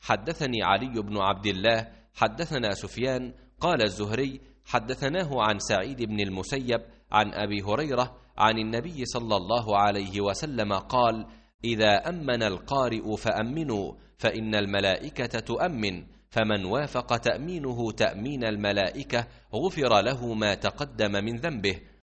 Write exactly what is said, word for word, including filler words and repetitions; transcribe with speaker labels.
Speaker 1: حدثني علي بن عبد الله حدثنا سفيان قال الزهري حدثناه عن سعيد بن المسيب عن أبي هريرة عن النبي صلى الله عليه وسلم قال: إذا أمن القارئ فأمنوا، فإن الملائكة تؤمن، فمن وافق تأمينه تأمين الملائكة غفر له ما تقدم من ذنبه.